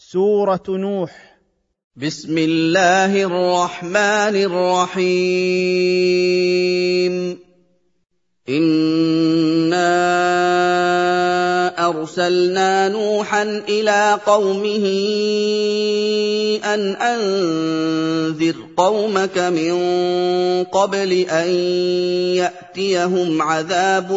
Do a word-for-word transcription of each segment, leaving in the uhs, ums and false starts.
سورة نوح. بسم الله الرحمن الرحيم. إنا أرسلنا نوحا إلى قومه أن أنذر قومك من قبل أن يأتيهم عذاب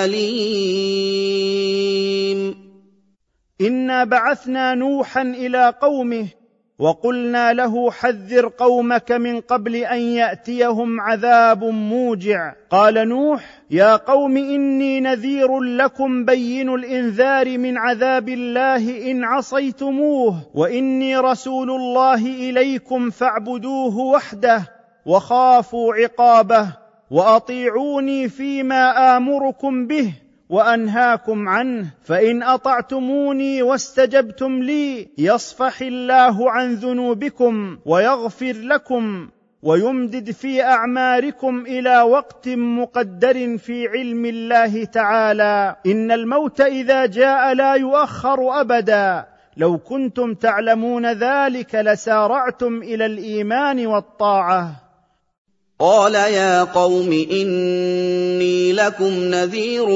أليم. إنا بعثنا نوحا إلى قومه وقلنا له حذر قومك من قبل أن يأتيهم عذاب موجع. قال نوح: يا قوم إني نذير لكم بين الإنذار من عذاب الله إن عصيتموه، وإني رسول الله إليكم فاعبدوه وحده وخافوا عقابه وأطيعوني فيما آمركم به وأنهاكم عنه، فإن أطعتموني واستجبتم لي يصفح الله عن ذنوبكم ويغفر لكم ويمدد في أعماركم إلى وقت مقدر في علم الله تعالى. إن الموت إذا جاء لا يؤخر أبدا، لو كنتم تعلمون ذلك لسارعتم إلى الإيمان والطاعة. قال يا قوم إني لكم نذير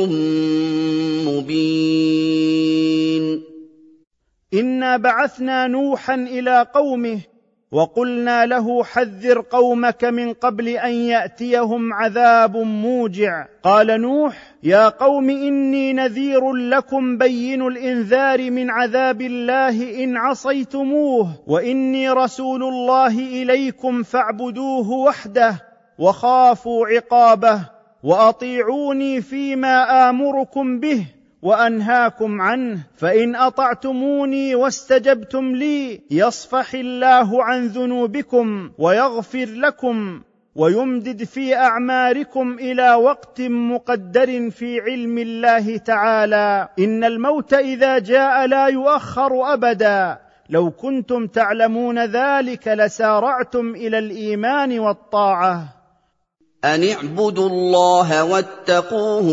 مبين. إنا بعثنا نوحا إلى قومه وقلنا له حذر قومك من قبل أن يأتيهم عذاب موجع. قال نوح: يا قوم إني نذير لكم بين الإنذار من عذاب الله إن عصيتموه، وإني رسول الله إليكم فاعبدوه وحده وخافوا عقابه وأطيعوني فيما آمركم به وأنهاكم عنه، فإن أطعتموني واستجبتم لي يصفح الله عن ذنوبكم ويغفر لكم ويمدد في أعماركم إلى وقت مقدر في علم الله تعالى. إن الموت إذا جاء لا يؤخر أبدا، لو كنتم تعلمون ذلك لسارعتم إلى الإيمان والطاعة. أن اعبدوا الله واتقوه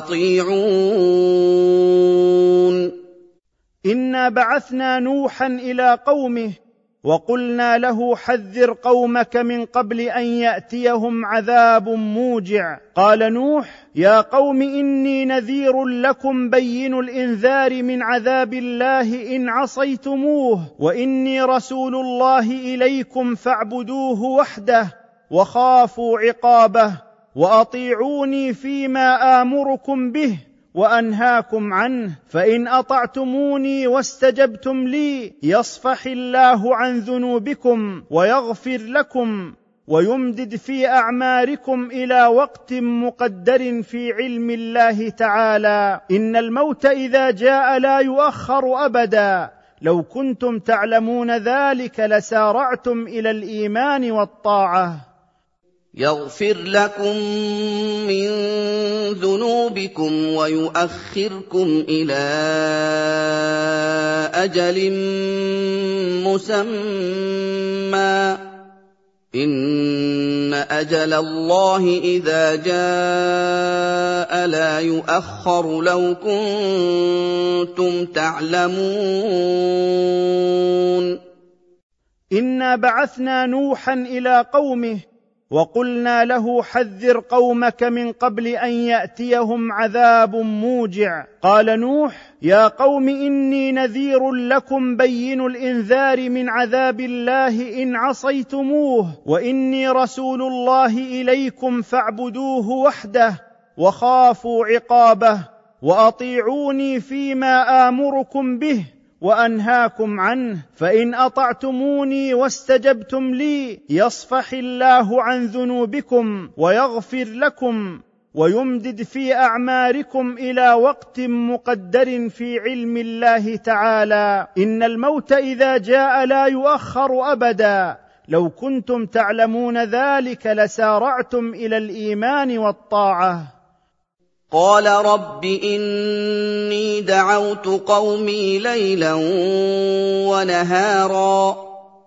وأطيعون. إنا بعثنا نوحا إلى قومه وقلنا له حذر قومك من قبل أن يأتيهم عذاب موجع. قال نوح: يا قوم إني نذير لكم بين الإنذار من عذاب الله إن عصيتموه، وإني رسول الله إليكم فاعبدوه وحده وخافوا عقابه وأطيعوني فيما آمركم به وأنهاكم عنه، فإن أطعتموني واستجبتم لي يصفح الله عن ذنوبكم ويغفر لكم ويمدد في أعماركم إلى وقت مقدر في علم الله تعالى. إن الموت إذا جاء لا يؤخر أبدا، لو كنتم تعلمون ذلك لسارعتم إلى الإيمان والطاعة. يغفر لكم من ذنوبكم ويؤخركم إلى أجل مسمى، إن أجل الله إذا جاء لا يؤخر لو كنتم تعلمون. إنا بعثنا نوحا إلى قومه وقلنا له حذر قومك من قبل أن يأتيهم عذاب موجع. قال نوح: يا قوم إني نذير لكم بين الإنذار من عذاب الله إن عصيتموه، وإني رسول الله إليكم فاعبدوه وحده وخافوا عقابه وأطيعوني فيما آمركم به وأنهاكم عنه، فإن أطعتموني واستجبتم لي يصفح الله عن ذنوبكم ويغفر لكم ويمدد في أعماركم إلى وقت مقدر في علم الله تعالى. إن الموت إذا جاء لا يؤخر أبدا، لو كنتم تعلمون ذلك لسارعتم إلى الإيمان والطاعة. قال رب إني دعوت قومي ليلا ونهارا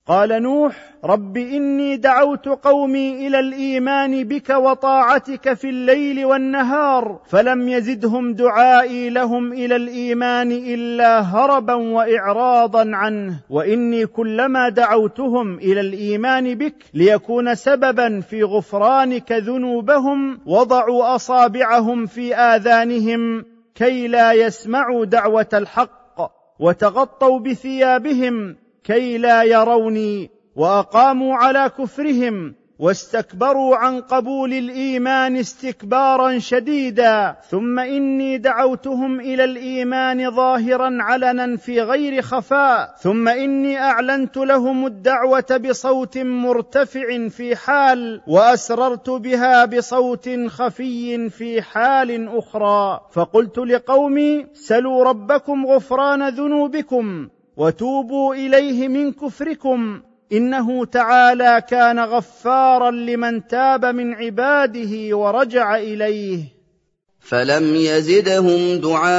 قال نوح: رب إني دعوت قومي إلى الإيمان بك وطاعتك في الليل والنهار فلم يزدهم دعائي لهم إلى الإيمان إلا هربا وإعراضا عنه، وإني كلما دعوتهم إلى الإيمان بك ليكون سببا في غفرانك ذنوبهم وضعوا أصابعهم في آذانهم كي لا يسمعوا دعوة الحق، وتغطوا بثيابهم كي لا يروني، وأقاموا على كفرهم واستكبروا عن قبول الإيمان استكبارا شديدا، ثم إني دعوتهم إلى الإيمان ظاهرا علنا في غير خفاء، ثم إني أعلنت لهم الدعوة بصوت مرتفع في حال، وأسررت بها بصوت خفي في حال أخرى، فقلت لقومي: سلوا ربكم غفران ذنوبكم وتوبوا إليه من كفركم إنه تعالى كان غفارا لمن تاب من عباده ورجع إليه. فلم يزدهم دعائي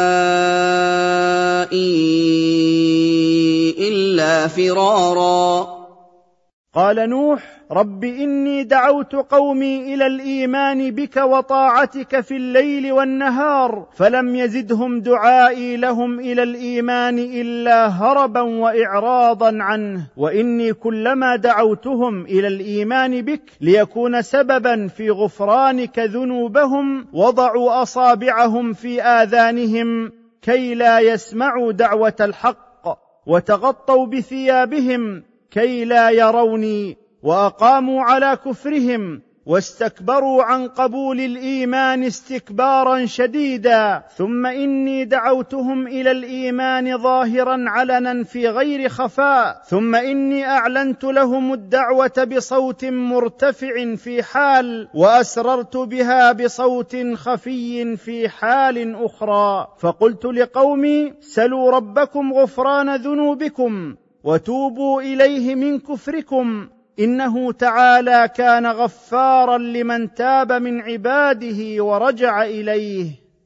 إلا فرارا. قال نوح: رب إني دعوت قومي إلى الإيمان بك وطاعتك في الليل والنهار فلم يزدهم دعائي لهم إلى الإيمان إلا هربا وإعراضا عنه، وإني كلما دعوتهم إلى الإيمان بك ليكون سببا في غفرانك ذنوبهم وضعوا أصابعهم في آذانهم كي لا يسمعوا دعوة الحق، وتغطوا بثيابهم كي لا يروني، وأقاموا على كفرهم واستكبروا عن قبول الإيمان استكبارا شديدا، ثم إني دعوتهم إلى الإيمان ظاهرا علنا في غير خفاء، ثم إني أعلنت لهم الدعوة بصوت مرتفع في حال، وأسررت بها بصوت خفي في حال أخرى، فقلت لقومي: سلوا ربكم غفران ذنوبكم وتوبوا إليه من كفركم إنه تعالى كان غفارا لمن تاب من عباده ورجع إليه.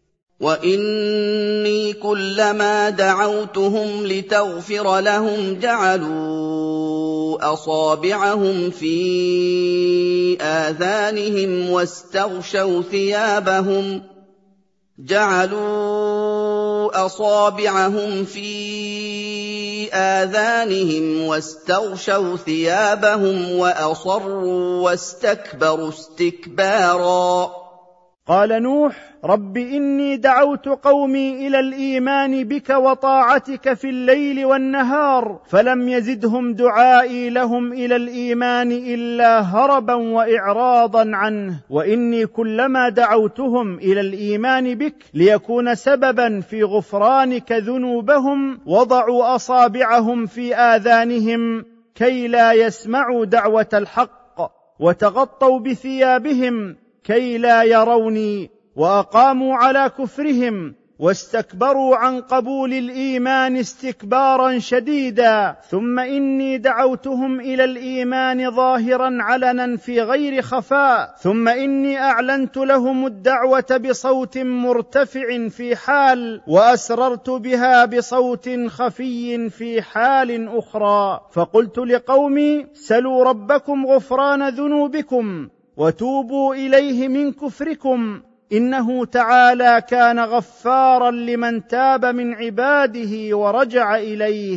وإني كلما دعوتهم لتغفر لهم جعلوا أصابعهم في آذانهم واستغشوا ثيابهم جعلوا أصابعهم في آذانهم واستغشوا ثيابهم وأصروا واستكبروا استكبارا. قال نوح: رب إني دعوت قومي إلى الإيمان بك وطاعتك في الليل والنهار فلم يزدهم دعائي لهم إلى الإيمان إلا هربا وإعراضا عنه، وإني كلما دعوتهم إلى الإيمان بك ليكون سببا في غفرانك ذنوبهم وضعوا أصابعهم في آذانهم كي لا يسمعوا دعوة الحق، وتغطوا بثيابهم كي لا يروني، وأقاموا على كفرهم واستكبروا عن قبول الإيمان استكبارا شديدا، ثم إني دعوتهم إلى الإيمان ظاهرا علنا في غير خفاء، ثم إني أعلنت لهم الدعوة بصوت مرتفع في حال، وأسررت بها بصوت خفي في حال أخرى، فقلت لقومي: سلوا ربكم غفران ذنوبكم وتوبوا إليه من كفركم إنه تعالى كان غفارا لمن تاب من عباده ورجع إليه.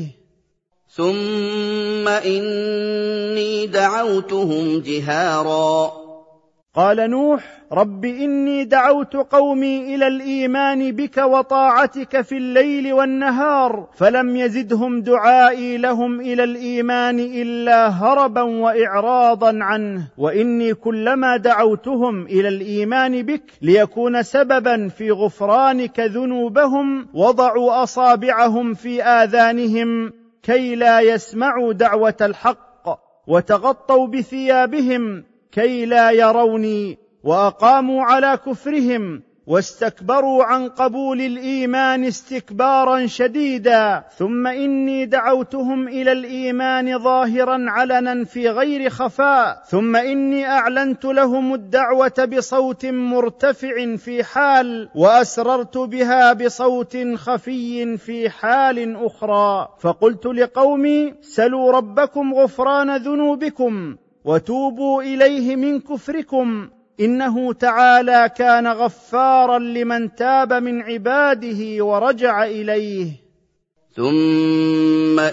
ثم إني دعوتهم جهارا. قال نوح: رب إني دعوت قومي إلى الإيمان بك وطاعتك في الليل والنهار فلم يزدهم دعائي لهم إلى الإيمان إلا هربا وإعراضا عنه، وإني كلما دعوتهم إلى الإيمان بك ليكون سببا في غفرانك ذنوبهم وضعوا أصابعهم في آذانهم كي لا يسمعوا دعوة الحق، وتغطوا بثيابهم كي لا يروني، وأقاموا على كفرهم واستكبروا عن قبول الإيمان استكبارا شديدا، ثم إني دعوتهم إلى الإيمان ظاهرا علنا في غير خفاء، ثم إني أعلنت لهم الدعوة بصوت مرتفع في حال، وأسررت بها بصوت خفي في حال أخرى. فقلت لقومي: سلوا ربكم غفران ذنوبكم وتوبوا إليه من كفركم، إنه تعالى كان غفارا لمن تاب من عباده ورجع إليه. ثم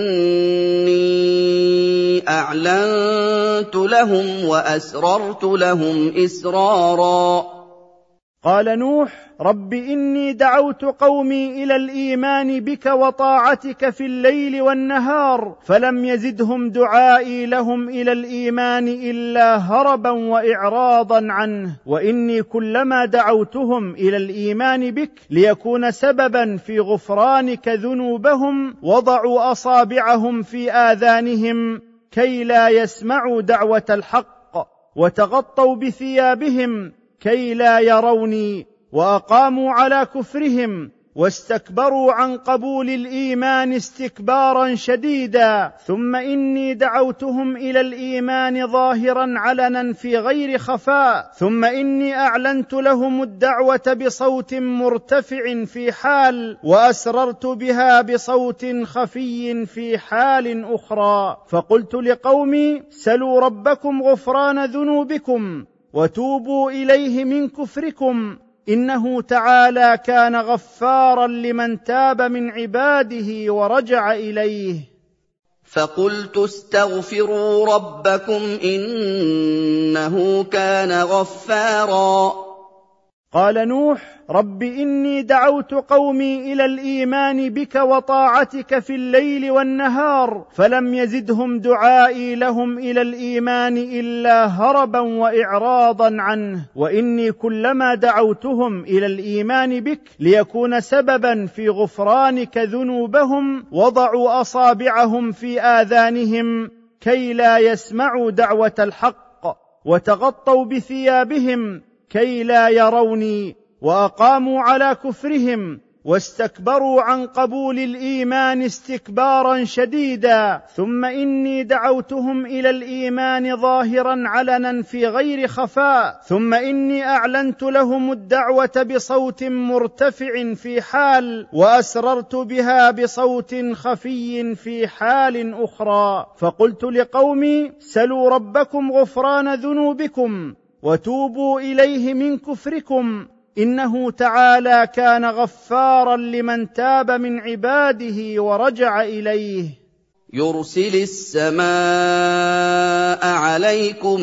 إني أعلنت لهم وأسررت لهم إسرارا. قال نوح: رب إني دعوت قومي إلى الإيمان بك وطاعتك في الليل والنهار، فلم يزدهم دعائي لهم إلى الإيمان إلا هربا وإعراضا عنه، وإني كلما دعوتهم إلى الإيمان بك ليكون سببا في غفرانك ذنوبهم وضعوا أصابعهم في آذانهم كي لا يسمعوا دعوة الحق، وتغطوا بثيابهم كي لا يروني، وأقاموا على كفرهم واستكبروا عن قبول الإيمان استكبارا شديدا، ثم إني دعوتهم إلى الإيمان ظاهرا علنا في غير خفاء، ثم إني أعلنت لهم الدعوة بصوت مرتفع في حال، وأسررت بها بصوت خفي في حال أخرى. فقلت لقومي: سلوا ربكم غفران ذنوبكم وتوبوا إليه من كفركم، إنه تعالى كان غفارا لمن تاب من عباده ورجع إليه. فقلت استغفروا ربكم إنه كان غفارا. قال نوح: رب إني دعوت قومي إلى الإيمان بك وطاعتك في الليل والنهار، فلم يزدهم دعائي لهم إلى الإيمان إلا هربا وإعراضا عنه، وإني كلما دعوتهم إلى الإيمان بك ليكون سببا في غفرانك ذنوبهم وضعوا أصابعهم في آذانهم كي لا يسمعوا دعوة الحق، وتغطوا بثيابهم كي لا يروني، وأقاموا على كفرهم واستكبروا عن قبول الإيمان استكبارا شديدا، ثم إني دعوتهم إلى الإيمان ظاهرا علنا في غير خفاء، ثم إني أعلنت لهم الدعوة بصوت مرتفع في حال، وأسررت بها بصوت خفي في حال أخرى. فقلت لقومي: سلوا ربكم غفران ذنوبكم وتوبوا إليه من كفركم، إنه تعالى كان غفارا لمن تاب من عباده ورجع إليه. يرسل السماء عليكم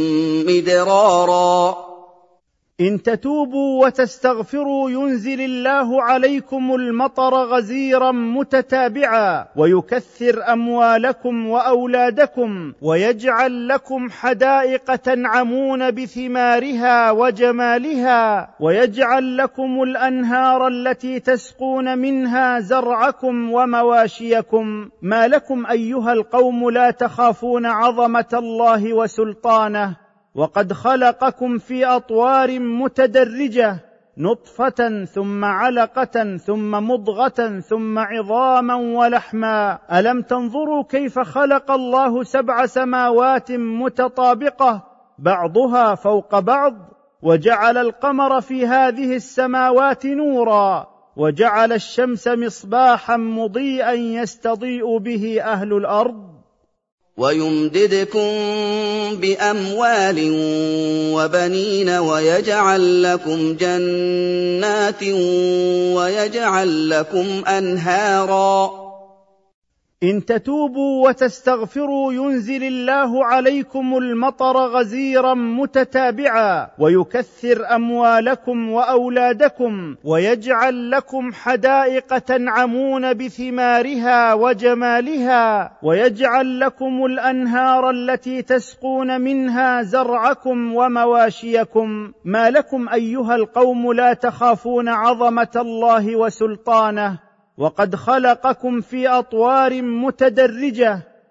مدرارا. إن تتوبوا وتستغفروا ينزل الله عليكم المطر غزيرا متتابعا، ويكثر أموالكم وأولادكم، ويجعل لكم حدائق تنعمون بثمارها وجمالها، ويجعل لكم الأنهار التي تسقون منها زرعكم ومواشيكم. ما لكم أيها القوم لا تخافون عظمة الله وسلطانه، وقد خلقكم في أطوار متدرجة، نطفة ثم علقة ثم مضغة ثم عظاما ولحما. ألم تنظروا كيف خلق الله سبع سماوات متطابقة بعضها فوق بعض، وجعل القمر في هذه السماوات نورا، وجعل الشمس مصباحا مضيئا يستضيء به أهل الأرض. ويمددكم بأموال وبنين ويجعل لكم جنات ويجعل لكم أنهارا. إن تتوبوا وتستغفروا ينزل الله عليكم المطر غزيرا متتابعا، ويكثر أموالكم وأولادكم، ويجعل لكم حدائق تنعمون بثمارها وجمالها، ويجعل لكم الأنهار التي تسقون منها زرعكم ومواشيكم. ما لكم أيها القوم لا تخافون عظمة الله وسلطانه، وقد خلقكم في أطوار متدرجة،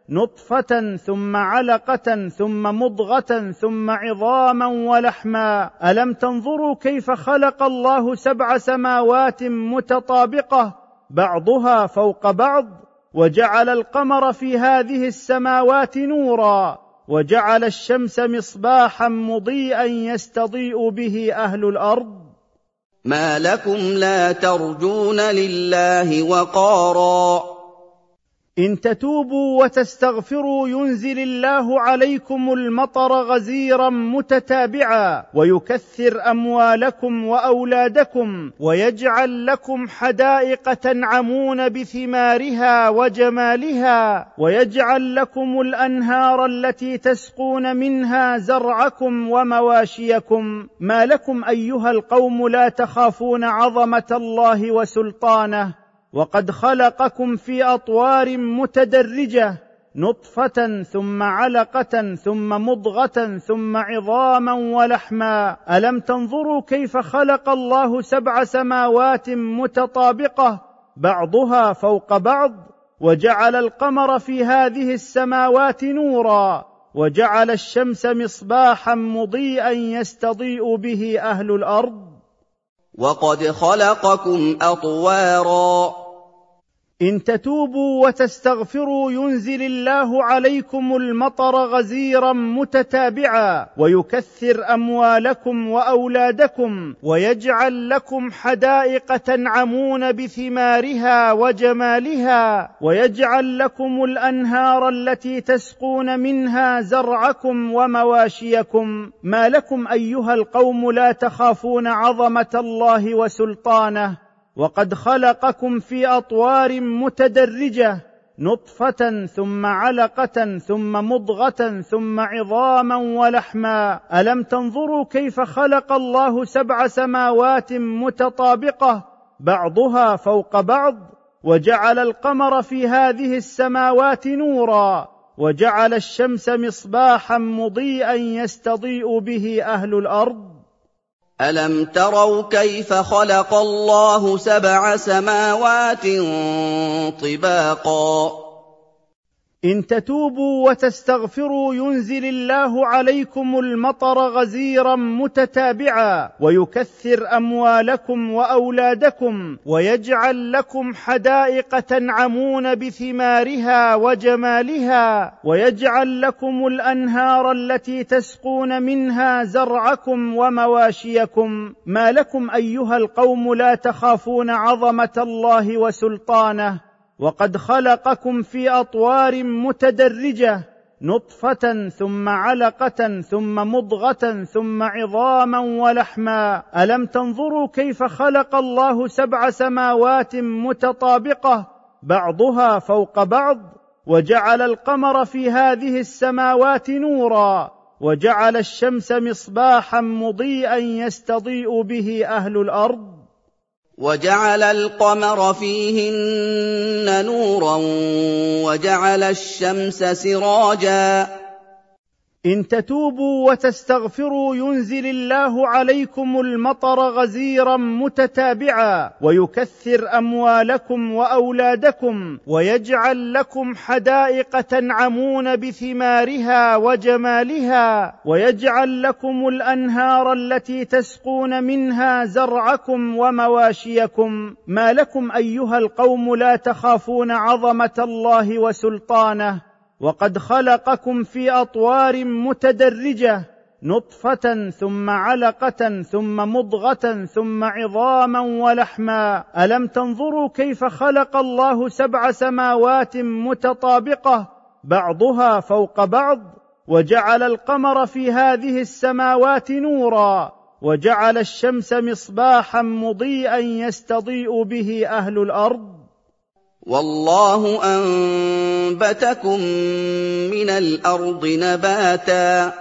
نطفة ثم علقة ثم مضغة ثم عظاما ولحما. ألم تنظروا كيف خلق الله سبع سماوات متطابقة بعضها فوق بعض، وجعل القمر في هذه السماوات نورا، وجعل الشمس مصباحا مضيئا يستضيء به أهل الأرض. ما لكم لا ترجون لله وقارا. إن تتوبوا وتستغفروا ينزل الله عليكم المطر غزيرا متتابعا، ويكثر أموالكم وأولادكم، ويجعل لكم حدائق تنعمون بثمارها وجمالها، ويجعل لكم الأنهار التي تسقون منها زرعكم ومواشيكم. ما لكم أيها القوم لا تخافون عظمة الله وسلطانه، وقد خلقكم في أطوار متدرجة، نطفة ثم علقة ثم مضغة ثم عظاما ولحما. ألم تنظروا كيف خلق الله سبع سماوات متطابقة بعضها فوق بعض، وجعل القمر في هذه السماوات نورا، وجعل الشمس مصباحا مضيئا يستضيء به أهل الأرض. وقد خلقكم أطوارا. إن تتوبوا وتستغفروا ينزل الله عليكم المطر غزيرا متتابعا، ويكثر أموالكم وأولادكم، ويجعل لكم حدائق تنعمون بثمارها وجمالها، ويجعل لكم الأنهار التي تسقون منها زرعكم ومواشيكم. ما لكم أيها القوم لا تخافون عظمة الله وسلطانه، وقد خلقكم في أطوار متدرجة، نطفة ثم علقة ثم مضغة ثم عظاما ولحما. ألم تنظروا كيف خلق الله سبع سماوات متطابقة بعضها فوق بعض، وجعل القمر في هذه السماوات نورا، وجعل الشمس مصباحا مضيئا يستضيء به أهل الأرض. ألم تروا كيف خلق الله سبع سماوات طباقا. إن تتوبوا وتستغفروا ينزل الله عليكم المطر غزيرا متتابعا، ويكثر أموالكم وأولادكم، ويجعل لكم حدائق تنعمون بثمارها وجمالها، ويجعل لكم الأنهار التي تسقون منها زرعكم ومواشيكم. ما لكم أيها القوم لا تخافون عظمة الله وسلطانه، وقد خلقكم في أطوار متدرجة، نطفة ثم علقة ثم مضغة ثم عظاما ولحما. ألم تنظروا كيف خلق الله سبع سماوات متطابقة بعضها فوق بعض، وجعل القمر في هذه السماوات نورا، وجعل الشمس مصباحا مضيئا يستضيء به أهل الأرض. وجعل القمر فيهن نورا وجعل الشمس سراجا. إن تتوبوا وتستغفروا ينزل الله عليكم المطر غزيرا متتابعا، ويكثر أموالكم وأولادكم، ويجعل لكم حدائق تنعمون بثمارها وجمالها، ويجعل لكم الأنهار التي تسقون منها زرعكم ومواشيكم. ما لكم أيها القوم لا تخافون عظمة الله وسلطانه، وقد خلقكم في أطوار متدرجة، نطفة ثم علقة ثم مضغة ثم عظاما ولحما. ألم تنظروا كيف خلق الله سبع سماوات متطابقة بعضها فوق بعض، وجعل القمر في هذه السماوات نورا، وجعل الشمس مصباحا مضيئا يستضيء به أهل الأرض. والله أنبتكم من الأرض نباتا.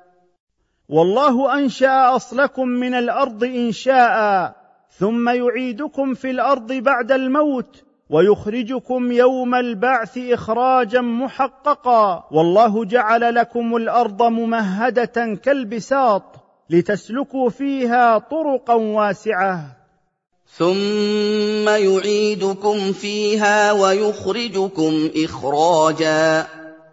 والله أنشأ أصلكم من الأرض إنشاء، ثم يعيدكم في الأرض بعد الموت، ويخرجكم يوم البعث إخراجا محققا. والله جعل لكم الأرض ممهدة كالبساط لتسلكوا فيها طرقا واسعة، ثم يعيدكم فيها ويخرجكم إخراجا.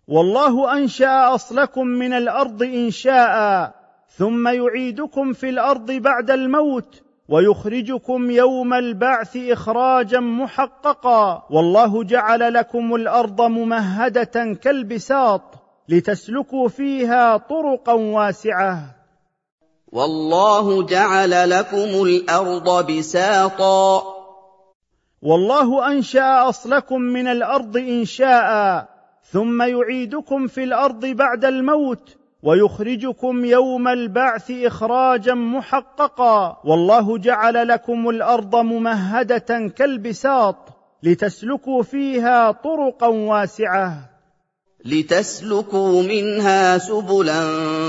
والله أنشأ أصلكم من الأرض إنشاء ثم يعيدكم في الأرض بعد الموت ويخرجكم يوم البعث إخراجا محققا. والله جعل لكم الأرض ممهدة كالبساط لتسلكوا فيها طرقا واسعة. والله جعل لكم الأرض بساطا. والله أنشأ أصلكم من الأرض إنشاء ثم يعيدكم في الأرض بعد الموت ويخرجكم يوم البعث إخراجا محققا. والله جعل لكم الأرض ممهدة كالبساط لتسلكوا فيها طرقا واسعة. لتسلكوا منها سبلا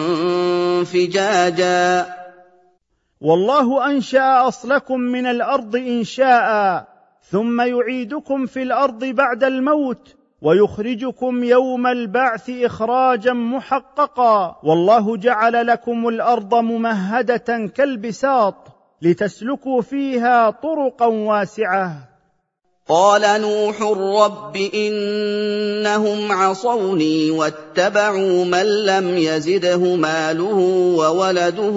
فجاجا. والله أنشأ أصلكم من الأرض إنشاء ثم يعيدكم في الأرض بعد الموت ويخرجكم يوم البعث إخراجا محققا. والله جعل لكم الأرض ممهدة كالبساط لتسلكوا فيها طرقا واسعة. قال نوح رب إنهم عصوني واتبعوا من لم يزده ماله وولده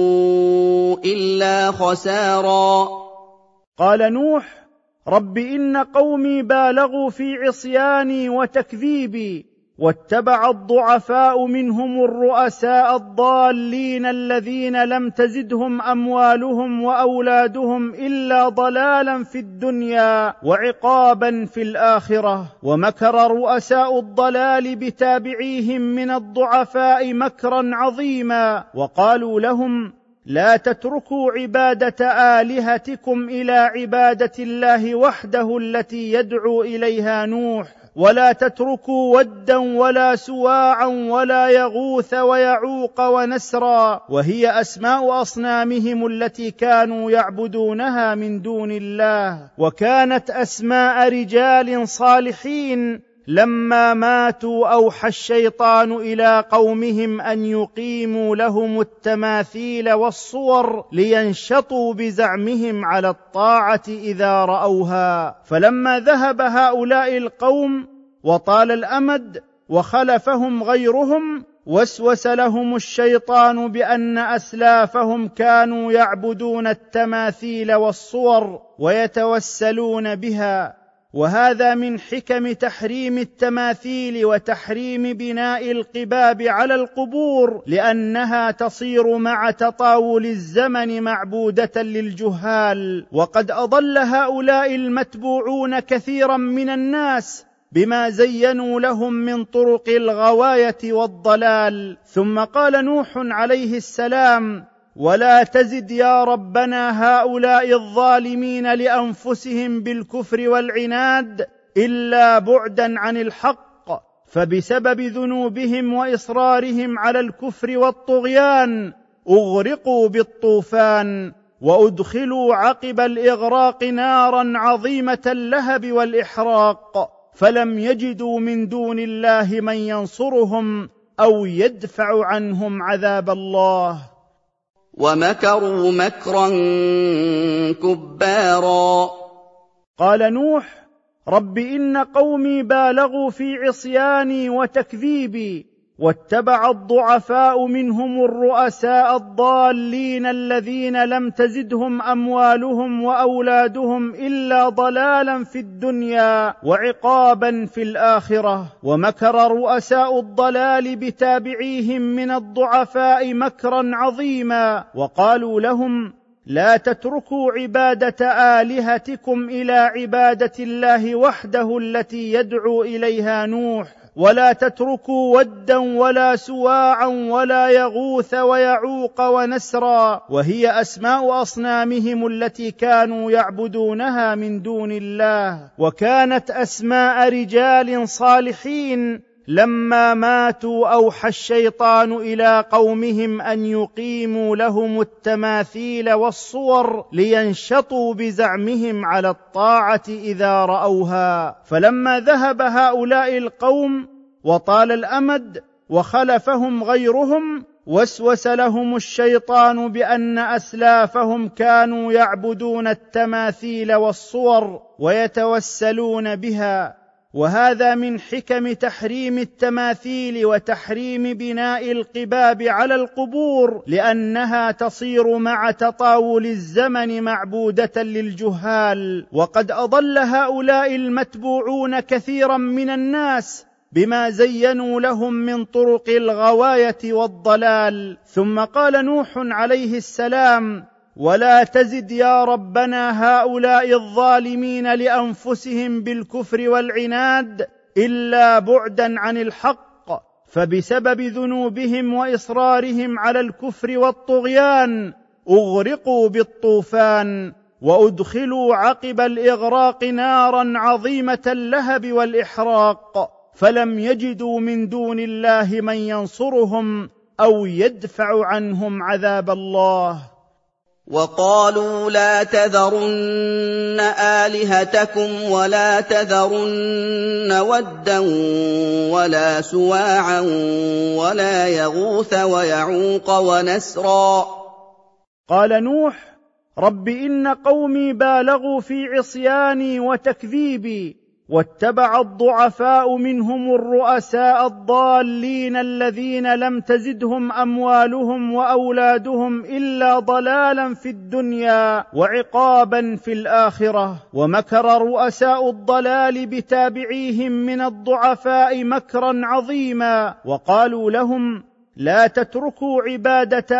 إلا خسارا. قال نوح رب إن قومي بالغوا في عصياني وتكذيبي واتبع الضعفاء منهم الرؤساء الضالين الذين لم تزدهم أموالهم وأولادهم إلا ضلالا في الدنيا وعقابا في الآخرة. ومكر رؤساء الضلال بتابعيهم من الضعفاء مكرا عظيما وقالوا لهم لا تتركوا عبادة آلهتكم إلى عبادة الله وحده التي يدعو إليها نوح ولا تتركوا ودا ولا سواعا ولا يغوث ويعوق ونسرا وهي أسماء أصنامهم التي كانوا يعبدونها من دون الله وكانت أسماء رجال صالحين. لما ماتوا أوحى الشيطان إلى قومهم أن يقيموا لهم التماثيل والصور لينشطوا بزعمهم على الطاعة إذا رأوها. فلما ذهب هؤلاء القوم وطال الأمد وخلفهم غيرهم وسوس لهم الشيطان بأن أسلافهم كانوا يعبدون التماثيل والصور ويتوسلون بها. وهذا من حكم تحريم التماثيل وتحريم بناء القباب على القبور لأنها تصير مع تطاول الزمن معبودة للجهال. وقد أضل هؤلاء المتبوعون كثيرا من الناس بما زينوا لهم من طرق الغواية والضلال. ثم قال نوح عليه السلام ولا تزد يا ربنا هؤلاء الظالمين لأنفسهم بالكفر والعناد إلا بعدا عن الحق. فبسبب ذنوبهم وإصرارهم على الكفر والطغيان أغرقوا بالطوفان وأدخلوا عقب الإغراق نارا عظيمة اللهب والإحراق فلم يجدوا من دون الله من ينصرهم أو يدفع عنهم عذاب الله. ومكروا مكرا كبارا. قال نوح رب إن قومي بالغوا في عصياني وتكذيبي واتبع الضعفاء منهم الرؤساء الضالين الذين لم تزدهم أموالهم وأولادهم إلا ضلالا في الدنيا وعقابا في الآخرة. ومكر رؤساء الضلال بتابعيهم من الضعفاء مكرا عظيما وقالوا لهم لا تتركوا عبادة آلهتكم إلى عبادة الله وحده التي يدعو إليها نوح ولا تتركوا ودا ولا سواعا ولا يغوث ويعوق ونسرا وهي أسماء أصنامهم التي كانوا يعبدونها من دون الله وكانت أسماء رجال صالحين. لما ماتوا أوحى الشيطان إلى قومهم أن يقيموا لهم التماثيل والصور لينشطوا بزعمهم على الطاعة إذا رأوها. فلما ذهب هؤلاء القوم وطال الأمد وخلفهم غيرهم وسوس لهم الشيطان بأن أسلافهم كانوا يعبدون التماثيل والصور ويتوسلون بها. وهذا من حكم تحريم التماثيل وتحريم بناء القباب على القبور، لأنها تصير مع تطاول الزمن معبودة للجهال. وقد أضل هؤلاء المتبوعون كثيرا من الناس بما زينوا لهم من طرق الغواية والضلال. ثم قال نوح عليه السلام: ولا تزد يا ربنا هؤلاء الظالمين لأنفسهم بالكفر والعناد إلا بعدا عن الحق، فبسبب ذنوبهم وإصرارهم على الكفر والطغيان أغرقوا بالطوفان، وأدخلوا عقب الإغراق نارا عظيمة اللهب والإحراق، فلم يجدوا من دون الله من ينصرهم أو يدفع عنهم عذاب الله. وقالوا لا تذرن آلهتكم ولا تذرن ودا ولا سواعا ولا يغوث ويعوق ونسرا. قال نوح: رب إن قومي بالغوا في عصياني وتكذيبي، واتبع الضعفاء منهم الرؤساء الضالين الذين لم تزدهم أموالهم وأولادهم إلا ضلالا في الدنيا وعقابا في الآخرة. ومكر رؤساء الضلال بتابعيهم من الضعفاء مكرا عظيما، وقالوا لهم: لا تتركوا عبادة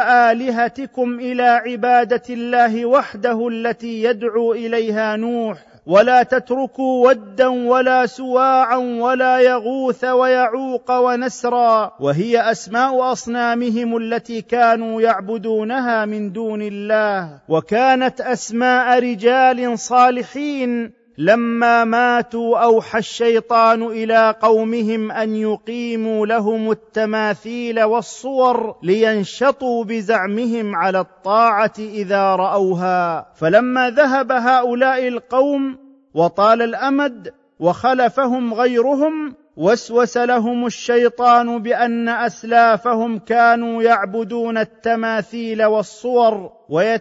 آلهتكم إلى عبادة الله وحده التي يدعو إليها نوح، ولا تتركوا ودا ولا سواعا ولا يغوث ويعوق ونسرا، وهي أسماء أصنامهم التي كانوا يعبدونها من دون الله، وكانت أسماء رجال صالحين. لما ماتوا أوحى الشيطان إلى قومهم أن يقيموا لهم التماثيل والصور لينشطوا بزعمهم على الطاعة إذا رأوها. فلما ذهب هؤلاء القوم وطال الأمد وخلفهم غيرهم، وسوس لهم الشيطان بأن أسلافهم كانوا يعبدون التماثيل والصور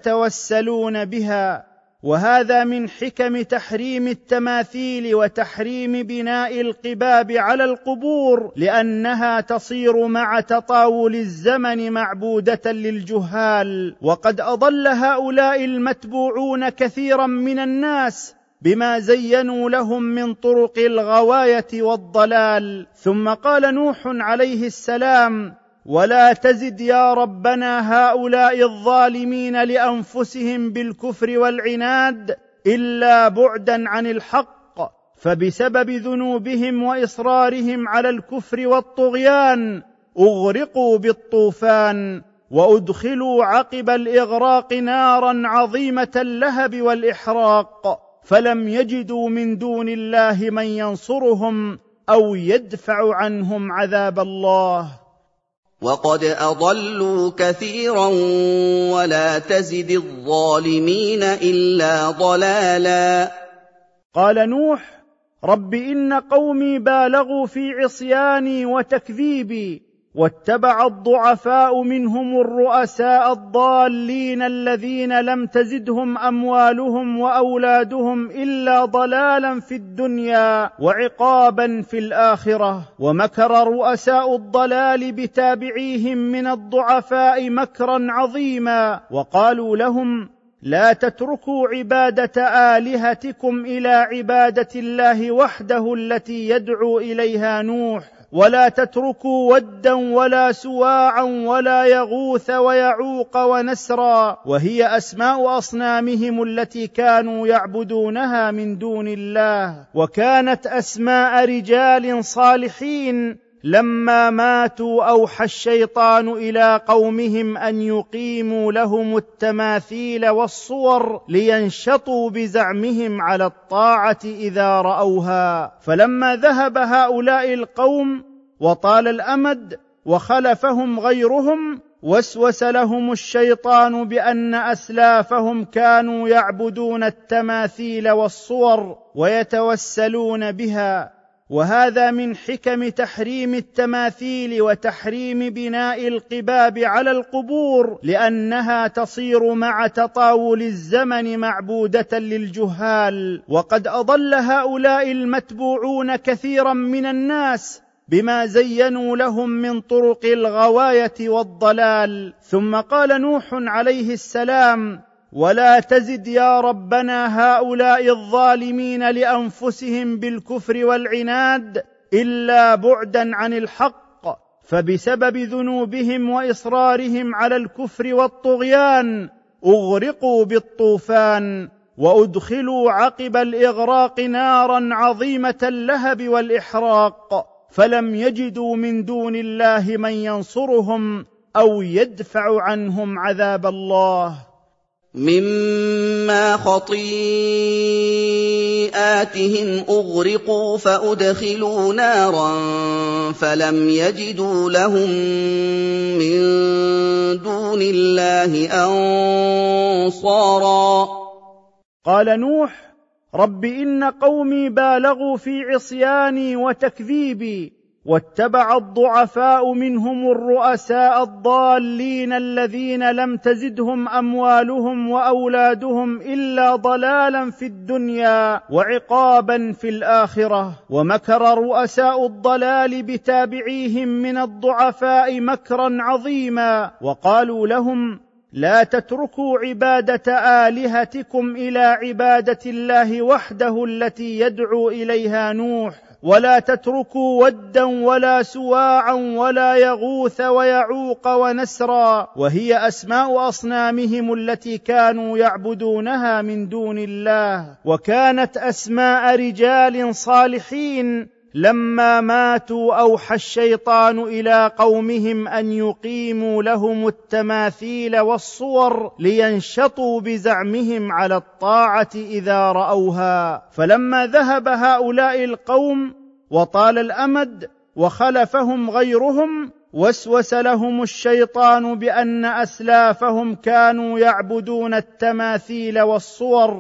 ويتوسلون بها. وهذا من حكم تحريم التماثيل وتحريم بناء القباب على القبور، لأنها تصير مع تطاول الزمن معبودة للجهال. وقد أضل هؤلاء المتبوعون كثيرا من الناس بما زينوا لهم من طرق الغواية والضلال. ثم قال نوح عليه السلام: ولا تزد يا ربنا هؤلاء الظالمين لأنفسهم بالكفر والعناد إلا بعدا عن الحق، فبسبب ذنوبهم وإصرارهم على الكفر والطغيان أغرقوا بالطوفان، وأدخلوا عقب الإغراق نارا عظيمة اللهب والإحراق، فلم يجدوا من دون الله من ينصرهم أو يدفع عنهم عذاب الله. وقد أضلوا كثيرا ولا تزد الظالمين إلا ضلالا. قال نوح: رب إن قومي بالغوا في عصياني وتكذيبي، واتبع الضعفاء منهم الرؤساء الضالين الذين لم تزدهم أموالهم وأولادهم إلا ضلالا في الدنيا وعقابا في الآخرة. ومكر رؤساء الضلال بتابعيهم من الضعفاء مكرا عظيما، وقالوا لهم: لا تتركوا عبادة آلهتكم إلى عبادة الله وحده التي يدعو إليها نوح، ولا تتركوا ودا ولا سواعا ولا يغوث ويعوق ونسرا، وهي أسماء أصنامهم التي كانوا يعبدونها من دون الله، وكانت أسماء رجال صالحين. لما ماتوا أوحى الشيطان إلى قومهم أن يقيموا لهم التماثيل والصور لينشطوا بزعمهم على الطاعة إذا رأوها. فلما ذهب هؤلاء القوم وطال الأمد وخلفهم غيرهم، وسوس لهم الشيطان بأن أسلافهم كانوا يعبدون التماثيل والصور ويتوسلون بها. وهذا من حكم تحريم التماثيل وتحريم بناء القباب على القبور، لأنها تصير مع تطاول الزمن معبودة للجهال. وقد أضل هؤلاء المتبوعون كثيرا من الناس بما زينوا لهم من طرق الغواية والضلال. ثم قال نوح عليه السلام: ولا تزد يا ربنا هؤلاء الظالمين لأنفسهم بالكفر والعناد إلا بعدا عن الحق، فبسبب ذنوبهم وإصرارهم على الكفر والطغيان أغرقوا بالطوفان، وأدخلوا عقب الإغراق نارا عظيمة اللهب والإحراق، فلم يجدوا من دون الله من ينصرهم أو يدفع عنهم عذاب الله. مما خطيئاتهم أغرقوا فأدخلوا نارا فلم يجدوا لهم من دون الله أنصارا. قال نوح: رب إن قومي بالغوا في عصياني وتكذيبي، واتبع الضعفاء منهم الرؤساء الضالين الذين لم تزدهم أموالهم وأولادهم إلا ضلالا في الدنيا وعقابا في الآخرة. ومكر رؤساء الضلال بتابعيهم من الضعفاء مكرا عظيما، وقالوا لهم: لا تتركوا عبادة آلهتكم إلى عبادة الله وحده التي يدعو إليها نوح، ولا تتركوا ودا ولا سواعا ولا يغوث ويعوق ونسرا، وهي أسماء أصنامهم التي كانوا يعبدونها من دون الله، وكانت أسماء رجال صالحين. لما ماتوا أوحى الشيطان إلى قومهم أن يقيموا لهم التماثيل والصور لينشطوا بزعمهم على الطاعة إذا رأوها. فلما ذهب هؤلاء القوم وطال الأمد وخلفهم غيرهم، وسوس لهم الشيطان بأن أسلافهم كانوا يعبدون التماثيل والصور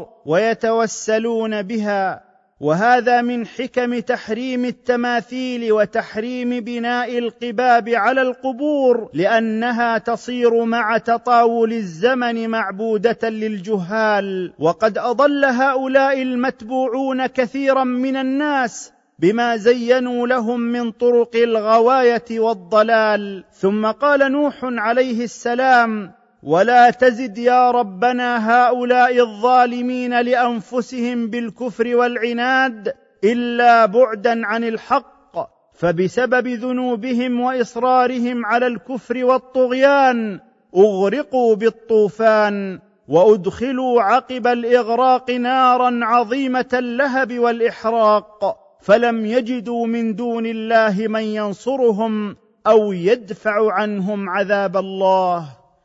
ويتوسلون بها. وهذا من حكم تحريم التماثيل وتحريم بناء القباب على القبور، لأنها تصير مع تطاول الزمن معبودة للجهال. وقد أضل هؤلاء المتبوعون كثيرا من الناس بما زينوا لهم من طرق الغواية والضلال. ثم قال نوح عليه السلام: ولا تزد يا ربنا هؤلاء الظالمين لأنفسهم بالكفر والعناد إلا بعدا عن الحق، فبسبب ذنوبهم وإصرارهم على الكفر والطغيان أغرقوا بالطوفان، وأدخلوا عقب الإغراق نارا عظيمة اللهب والإحراق، فلم يجدوا من دون الله من ينصرهم أو يدفع عنهم عذاب الله.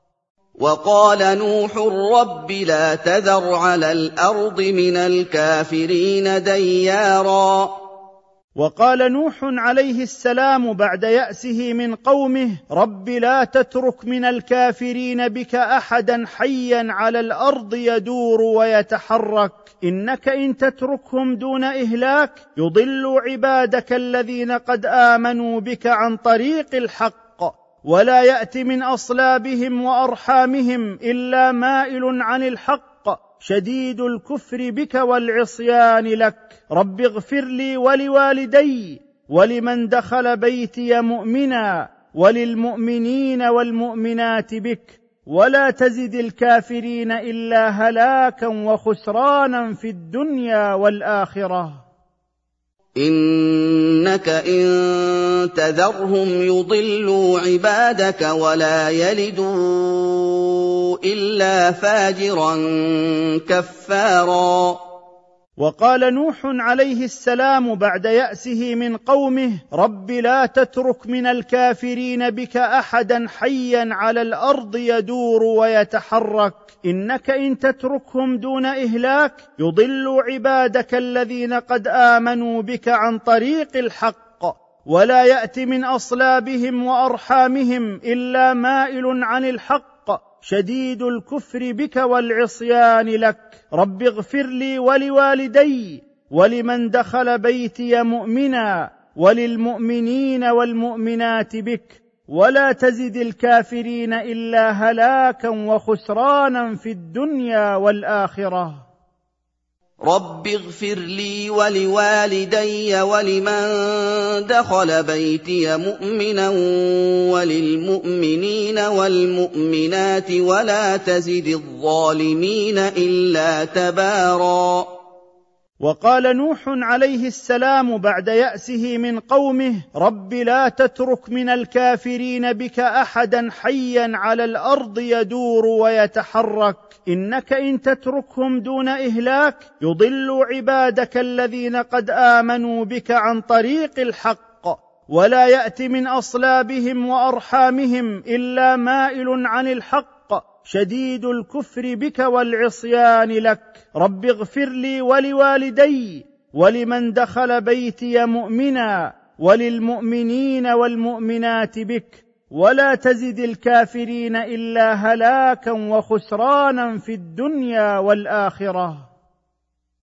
وقال نوح رب لا تذر على الأرض من الكافرين ديارا. وقال نوح عليه السلام بعد يأسه من قومه: رب لا تترك من الكافرين بك أحدا حيا على الأرض يدور ويتحرك، إنك إن تتركهم دون إهلاك يضلوا عبادك الذين قد آمنوا بك عن طريق الحق، ولا يأتي من أصلابهم وأرحامهم إلا مائل عن الحق شديد الكفر بك والعصيان لك. رب اغفر لي ولوالدي ولمن دخل بيتي مؤمنا وللمؤمنين والمؤمنات بك، ولا تزد الكافرين إلا هلاكا وخسرانا في الدنيا والآخرة. إنك إن تذرهم يضلوا عبادك ولا يلدوا إلا فاجرا كفارا. وقال نوح عليه السلام بعد يأسه من قومه: رب لا تترك من الكافرين بك أحدا حيا على الأرض يدور ويتحرك، إنك إن تتركهم دون إهلاك يضلوا عبادك الذين قد آمنوا بك عن طريق الحق، ولا يأتي من أصلابهم وأرحامهم إلا مائل عن الحق شديد الكفر بك والعصيان لك. رب اغفر لي ولوالدي ولمن دخل بيتي مؤمنا وللمؤمنين والمؤمنات بك، ولا تزد الكافرين إلا هلاكا وخسرانا في الدنيا والآخرة. رب اغفر لي ولوالدي ولمن دخل بيتي مؤمنا وللمؤمنين والمؤمنات ولا تزد الظالمين إلا تبارا. وقال نوح عليه السلام بعد يأسه من قومه: رب لا تترك من الكافرين بك أحدا حيا على الأرض يدور ويتحرك، إنك إن تتركهم دون إهلاك يضلوا عبادك الذين قد آمنوا بك عن طريق الحق، ولا يأتي من أصلابهم وأرحامهم إلا مائل عن الحق شديد الكفر بك والعصيان لك. رب اغفر لي ولوالدي ولمن دخل بيتي مؤمنا وللمؤمنين والمؤمنات بك، ولا تزد الكافرين إلا هلاكا وخسرانا في الدنيا والآخرة.